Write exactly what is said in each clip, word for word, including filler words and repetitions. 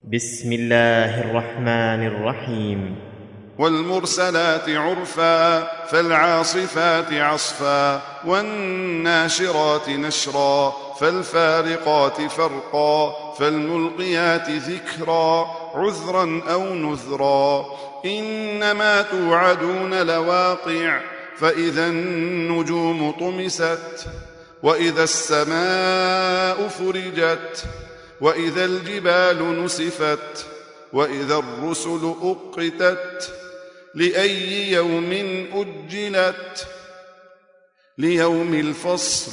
بسم الله الرحمن الرحيم. والمرسلات عرفا فالعاصفات عصفا والناشرات نشرا فالفارقات فرقا فالملقيات ذكرا عذرا أو نذرا إنما توعدون لواقع فإذا النجوم طمست وإذا السماء فرجت وإذا الجبال نسفت وإذا الرسل أقتت لأي يوم أجلت ليوم الفصل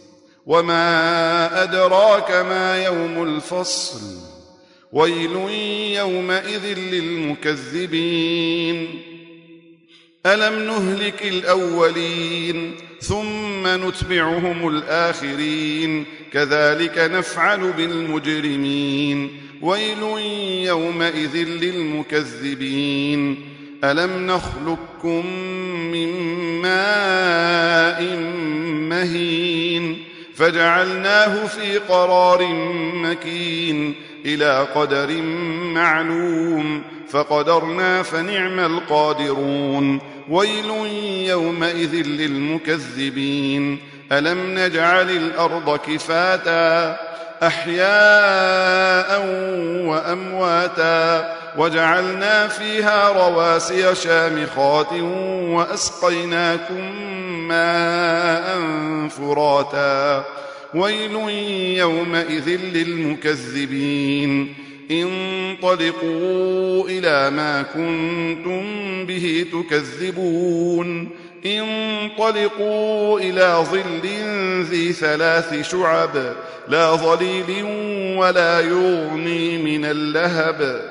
وما أدراك ما يوم الفصل ويل يومئذ للمكذبين ألم نهلك الأولين ثم نتبعهم الآخرين كذلك نفعل بالمجرمين ويل يومئذ للمكذبين ألم نخلقكم من ماء مهين فجعلناه في قرار مكين إلى قدر معلوم فقدرنا فنعم القادرون ويل يومئذ للمكذبين ألم نجعل الأرض كفاتا أحياء وأمواتا وجعلنا فيها رواسي شامخات وأسقيناكم ماء فراتا ويل يومئذ للمكذبين انطلقوا إلى ما كنتم به تكذبون انطلقوا إلى ظل ذي ثلاث شعب لا ظليل ولا يغني من اللهب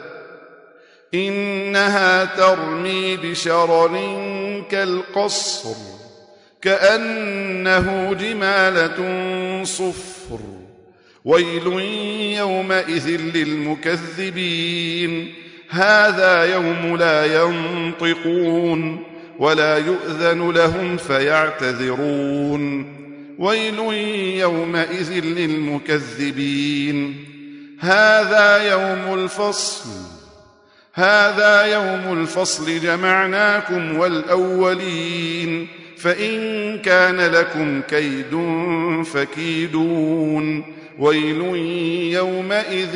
إنها ترمي بشرر كالقصر كأنه جمالة صفر ويل يومئذ للمكذبين هذا يوم لا ينطقون ولا يؤذن لهم فيعتذرون ويل يومئذ للمكذبين هذا يوم الفصل هذا يوم الفصل جمعناكم والأولين فإن كان لكم كيد فكيدون ويل يومئذ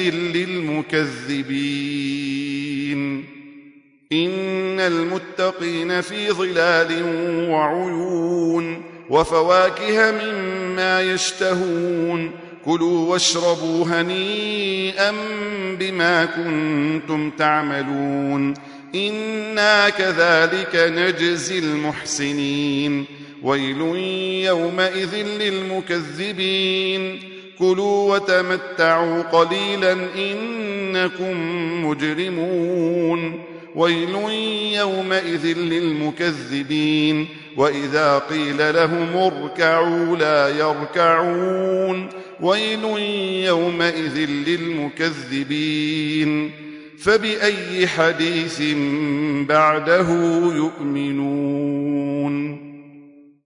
للمكذبين إن المتقين في ظلال وعيون وفواكه مما يشتهون كلوا واشربوا هنيئا بما كنتم تعملون إنا كذلك نجزي المحسنين ويل يومئذ للمكذبين كلوا وتمتعوا قليلا إنكم مجرمون ويل يومئذ للمكذبين وإذا قيل لهم اركعوا لا يركعون ويل يومئذ للمكذبين فبأي حديث بعده يؤمنون.